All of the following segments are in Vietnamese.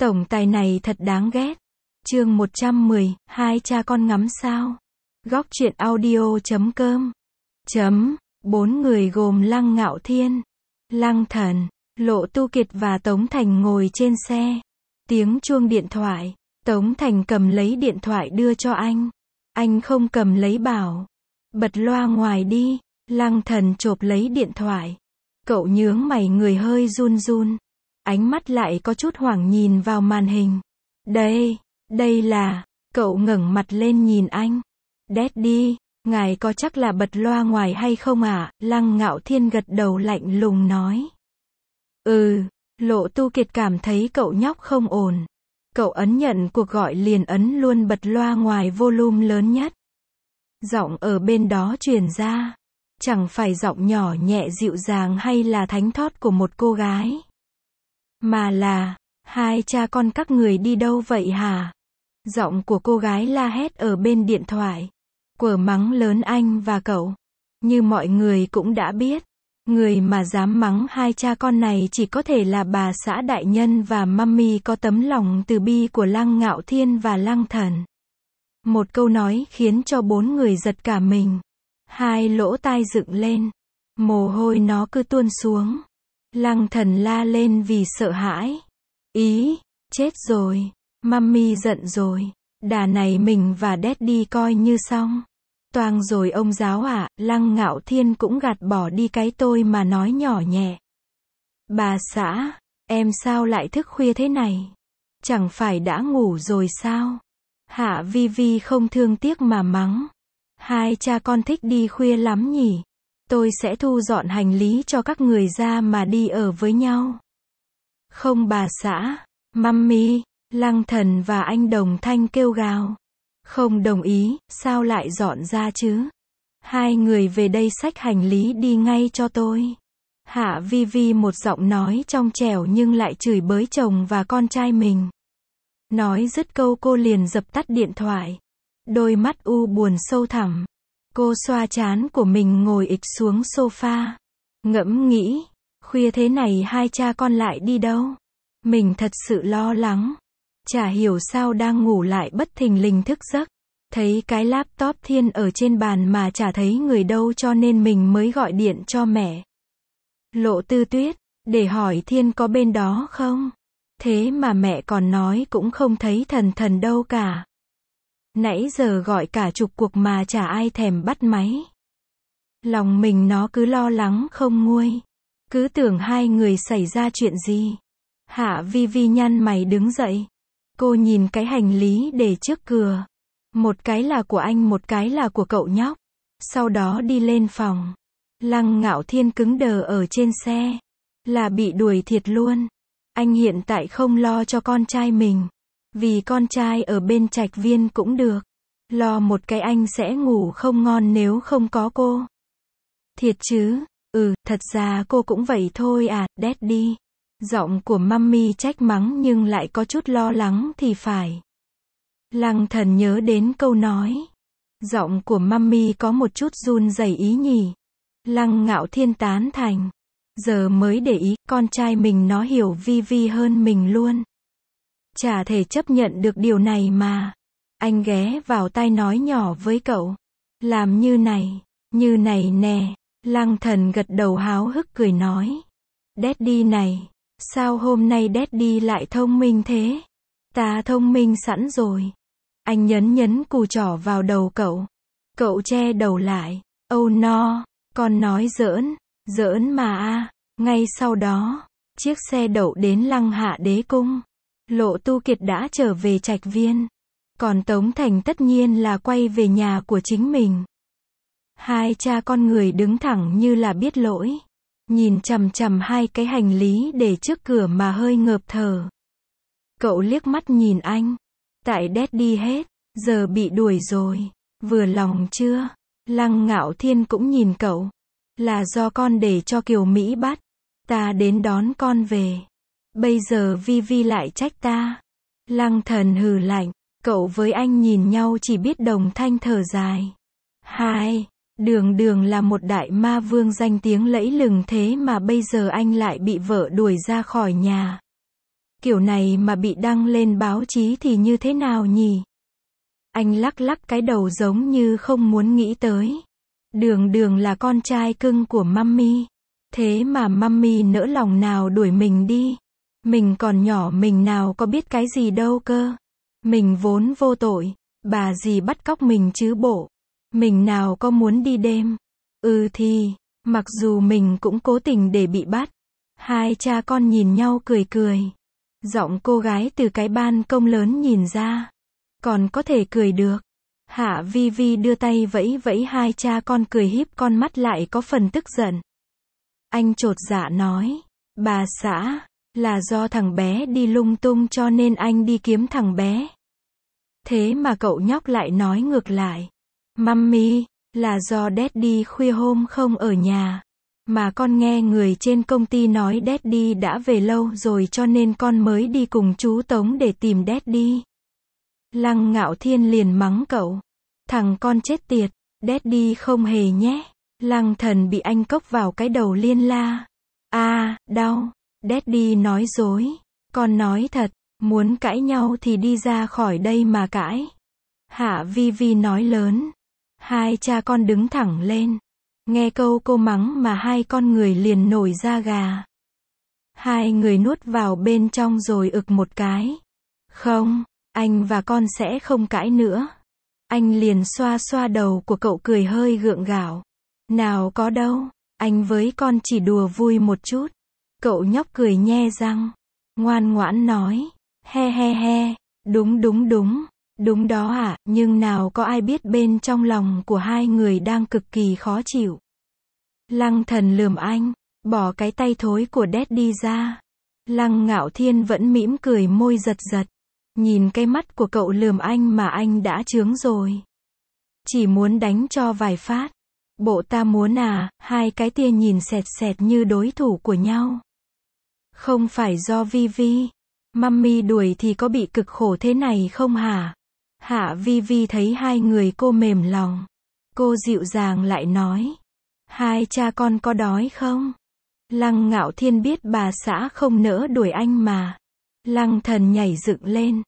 Tổng tài này thật đáng ghét. Chương 110, hai cha con ngắm sao. Góc truyện audio.com. Bốn người gồm Lăng Ngạo Thiên, Lăng Thần, Lộ Tu Kiệt và Tống Thành ngồi trên xe. Tiếng chuông điện thoại. Tống Thành cầm lấy điện thoại đưa cho anh. Anh không cầm lấy bảo: bật loa ngoài đi. Lăng Thần chộp lấy điện thoại. Cậu nhướng mày, người hơi run run. Ánh mắt lại có chút hoảng nhìn vào màn hình. Đây là... Cậu ngẩng mặt lên nhìn anh. Daddy, ngài có chắc là bật loa ngoài hay không ạ? Lăng Ngạo Thiên gật đầu lạnh lùng nói. Lộ Tu Kiệt cảm thấy cậu nhóc không ổn. Cậu ấn nhận cuộc gọi liền ấn luôn bật loa ngoài volume lớn nhất. Giọng ở bên đó truyền ra. Chẳng phải giọng nhỏ nhẹ dịu dàng hay là thánh thót của một cô gái, mà là: hai cha con các người đi đâu vậy hả? Giọng của cô gái la hét ở bên điện thoại, quở mắng lớn anh và cậu. Như mọi người cũng đã biết, người mà dám mắng hai cha con này chỉ có thể là bà xã đại nhân và mummy có tấm lòng từ bi của Lăng Ngạo Thiên và Lăng Thần. Một câu nói khiến cho bốn người giật cả mình. Hai lỗ tai dựng lên, mồ hôi nó cứ tuôn xuống. Lăng Thần la lên vì sợ hãi. Chết rồi, mummy giận rồi. Đà này mình và daddy coi như xong. Toang rồi ông giáo ạ. Lăng Ngạo Thiên cũng gạt bỏ đi cái tôi mà nói nhỏ nhẹ. Bà xã, em sao lại thức khuya thế này? Chẳng phải đã ngủ rồi sao? Hạ Vi Vi không thương tiếc mà mắng. Hai cha con thích đi khuya lắm nhỉ? Tôi sẽ thu dọn hành lý cho các người ra mà đi ở với nhau. Không bà xã, mummy, Lăng Thần và anh đồng thanh kêu gào. Không đồng ý, sao lại dọn ra chứ? Hai người về đây xách hành lý đi ngay cho tôi. Hạ Vi Vi một giọng nói trong trẻo nhưng lại chửi bới chồng và con trai mình. Nói dứt câu cô liền dập tắt điện thoại. Đôi mắt u buồn sâu thẳm. Cô xoa trán của mình ngồi ịch xuống sofa. Ngẫm nghĩ, khuya thế này hai cha con lại đi đâu? Mình thật sự lo lắng. Chả hiểu sao đang ngủ lại bất thình lình thức giấc. Thấy cái laptop Thiên ở trên bàn mà chả thấy người đâu cho nên mình mới gọi điện cho mẹ. Lộ Tư Tuyết, để hỏi Thiên có bên đó không? Thế mà mẹ còn nói cũng không thấy thần đâu cả. Nãy giờ gọi cả chục cuộc mà chả ai thèm bắt máy. Lòng mình nó cứ lo lắng không nguôi. Cứ tưởng hai người xảy ra chuyện gì. Hạ Vi Vi nhăn mày đứng dậy. Cô nhìn cái hành lý để trước cửa. Một cái là của anh, một cái là của cậu nhóc. Sau đó đi lên phòng. Lăng Ngạo Thiên cứng đờ ở trên xe. Là bị đuổi thiệt luôn. Anh hiện tại không lo cho con trai mình. Vì con trai ở bên Trạch Viên cũng được. Lo một cái anh sẽ ngủ không ngon nếu không có cô. Thiệt chứ? Thật ra cô cũng vậy thôi à, daddy. Giọng của mummy trách mắng nhưng lại có chút lo lắng thì phải. Lăng Thần nhớ đến câu nói. Giọng của mummy có một chút run rẩy ý nhỉ. Lăng Ngạo Thiên tán thành. Giờ mới để ý, con trai mình nó hiểu Vi Vi hơn mình luôn. Chả thể chấp nhận được điều này mà. Anh ghé vào tai nói nhỏ với cậu. Làm như này nè. Lăng Thần gật đầu háo hức cười nói. Daddy này, sao hôm nay daddy lại thông minh thế? Ta thông minh sẵn rồi. Anh nhấn cùi trỏ vào đầu cậu. Cậu che đầu lại. Oh no, con nói giỡn mà à. Ngay sau đó, chiếc xe đậu đến Lăng Hạ Đế Cung. Lộ Tu Kiệt đã trở về Trạch Viên. Còn Tống Thành tất nhiên là quay về nhà của chính mình. Hai cha con người đứng thẳng như là biết lỗi. Nhìn chằm chằm hai cái hành lý để trước cửa mà hơi ngợp thở. Cậu liếc mắt nhìn anh. Tại daddy hết, giờ bị đuổi rồi. Vừa lòng chưa? Lăng Ngạo Thiên cũng nhìn cậu. Là do con để cho Kiều Mỹ bắt. Ta đến đón con về. Bây giờ Vi Vi lại trách ta. Lăng Thần hừ lạnh. Cậu với anh nhìn nhau chỉ biết đồng thanh thở dài. Đường là một đại ma vương danh tiếng lẫy lừng thế mà bây giờ anh lại bị vợ đuổi ra khỏi nhà. Kiểu này mà bị đăng lên báo chí thì như thế nào nhỉ? Anh lắc lắc cái đầu giống như không muốn nghĩ tới. Đường Đường là con trai cưng của mummy. Thế mà mummy nỡ lòng nào đuổi mình đi. Mình còn nhỏ, mình nào có biết cái gì đâu cơ. Mình vốn vô tội. Bà gì bắt cóc mình chứ bộ. Mình nào có muốn đi đêm. Thì, mặc dù mình cũng cố tình để bị bắt. Hai cha con nhìn nhau cười cười. Giọng cô gái từ cái ban công lớn nhìn ra. Còn có thể cười được. Hạ Vi Vi đưa tay vẫy vẫy, hai cha con cười híp con mắt lại có phần tức giận. Anh chột dạ nói. Bà xã, là do thằng bé đi lung tung cho nên anh đi kiếm thằng bé. Thế mà cậu nhóc lại nói ngược lại. Mummy, là do Daddy khuya hôm không ở nhà. Mà con nghe người trên công ty nói Daddy đã về lâu rồi cho nên con mới đi cùng chú Tống để tìm Daddy. Lăng Ngạo Thiên liền mắng cậu. Thằng con chết tiệt, Daddy không hề nhé. Lăng Thần bị anh cốc vào cái đầu liên la. Đau. Daddy nói dối. Con nói thật, muốn cãi nhau thì đi ra khỏi đây mà cãi. Hạ Vi Vi nói lớn. Hai cha con đứng thẳng lên. Nghe câu cô mắng mà hai con người liền nổi da gà. Hai người nuốt vào bên trong rồi ực một cái. Không, anh và con sẽ không cãi nữa. Anh liền xoa xoa đầu của cậu cười hơi gượng gạo. Nào có đâu, anh với con chỉ đùa vui một chút. Cậu nhóc cười nhe răng. Ngoan ngoãn nói. He he he, đúng đúng đúng. Đúng đó ạ, nhưng nào có ai biết bên trong lòng của hai người đang cực kỳ khó chịu. Lăng Thần lườm anh, bỏ cái tay thối của Daddy ra. Lăng Ngạo Thiên vẫn mỉm cười, môi giật giật. Nhìn cái mắt của cậu lườm anh mà anh đã chướng rồi. Chỉ muốn đánh cho vài phát. Bộ ta muốn à, hai cái tia nhìn sẹt sẹt như đối thủ của nhau. Không phải do Vi Vi. Mummy đuổi thì có bị cực khổ thế này không hả? Hạ Vi Vi thấy hai người cô mềm lòng. Cô dịu dàng lại nói. Hai cha con có đói không? Lăng Ngạo Thiên biết bà xã không nỡ đuổi anh mà. Lăng Thần nhảy dựng lên.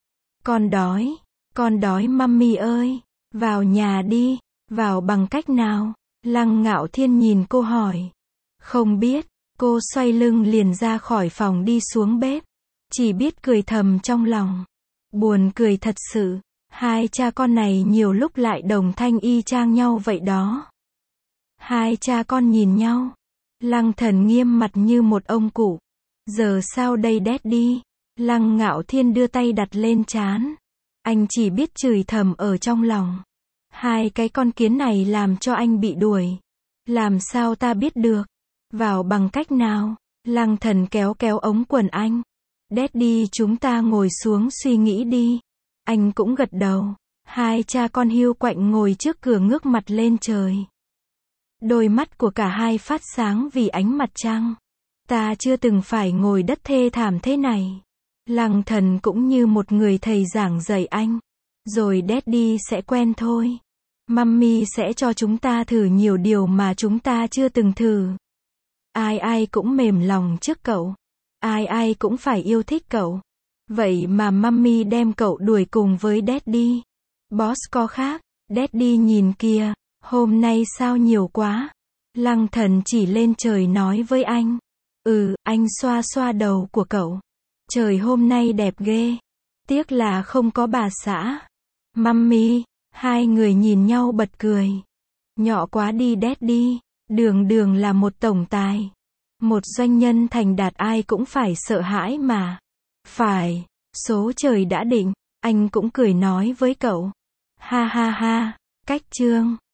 Con đói mummy ơi. Vào nhà đi. Vào bằng cách nào? Lăng Ngạo Thiên nhìn cô hỏi. Không biết. Cô xoay lưng liền ra khỏi phòng đi xuống bếp. Chỉ biết cười thầm trong lòng. Buồn cười thật sự. Hai cha con này nhiều lúc lại đồng thanh y chang nhau vậy đó. Hai cha con nhìn nhau. Lăng Thần nghiêm mặt như một ông cụ. Giờ sao đây Daddy? Lăng Ngạo Thiên đưa tay đặt lên trán. Anh chỉ biết chửi thầm ở trong lòng. Hai cái con kiến này làm cho anh bị đuổi. Làm sao ta biết được? Vào bằng cách nào? Lăng Thần kéo kéo ống quần anh. Daddy, chúng ta ngồi xuống suy nghĩ đi. Anh cũng gật đầu. Hai cha con hiu quạnh ngồi trước cửa ngước mặt lên trời. Đôi mắt của cả hai phát sáng vì ánh mặt trăng. Ta chưa từng phải ngồi đất thê thảm thế này. Lăng Thần cũng như một người thầy giảng dạy anh. Rồi Daddy sẽ quen thôi. Mummy sẽ cho chúng ta thử nhiều điều mà chúng ta chưa từng thử. Ai ai cũng mềm lòng trước cậu. Ai ai cũng phải yêu thích cậu. Vậy mà mummy đem cậu đuổi cùng với Daddy. Boss có khác. Daddy nhìn kìa. Hôm nay sao nhiều quá. Lăng Thần chỉ lên trời nói với anh. Anh xoa xoa đầu của cậu. Trời hôm nay đẹp ghê. Tiếc là không có bà xã. Mummy. Hai người nhìn nhau bật cười. Nhỏ quá đi Daddy. Đường Đường là một tổng tài. Một doanh nhân thành đạt ai cũng phải sợ hãi mà. Phải. Số trời đã định. Anh cũng cười nói với cậu. Ha ha ha. Cách chương.